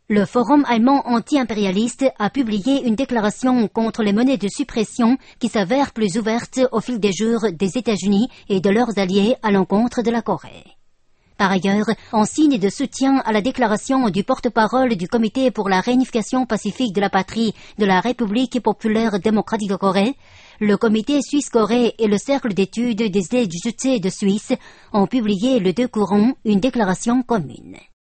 Le Forum allemand anti-impérialiste a publié une déclaration contre les menées de suppression qui s'avèrent plus ouvertes au fil des jours des États-Unis et de leurs alliés à l'encontre de la Corée. Par ailleurs, en signe de soutien à la déclaration du porte-parole du Comité pour la réunification pacifique de la patrie de la République populaire démocratique de Corée, le Comité Suisse-Corée et le Cercle d'études des idées du Jutse de Suisse ont publié le 2 courant une déclaration commune.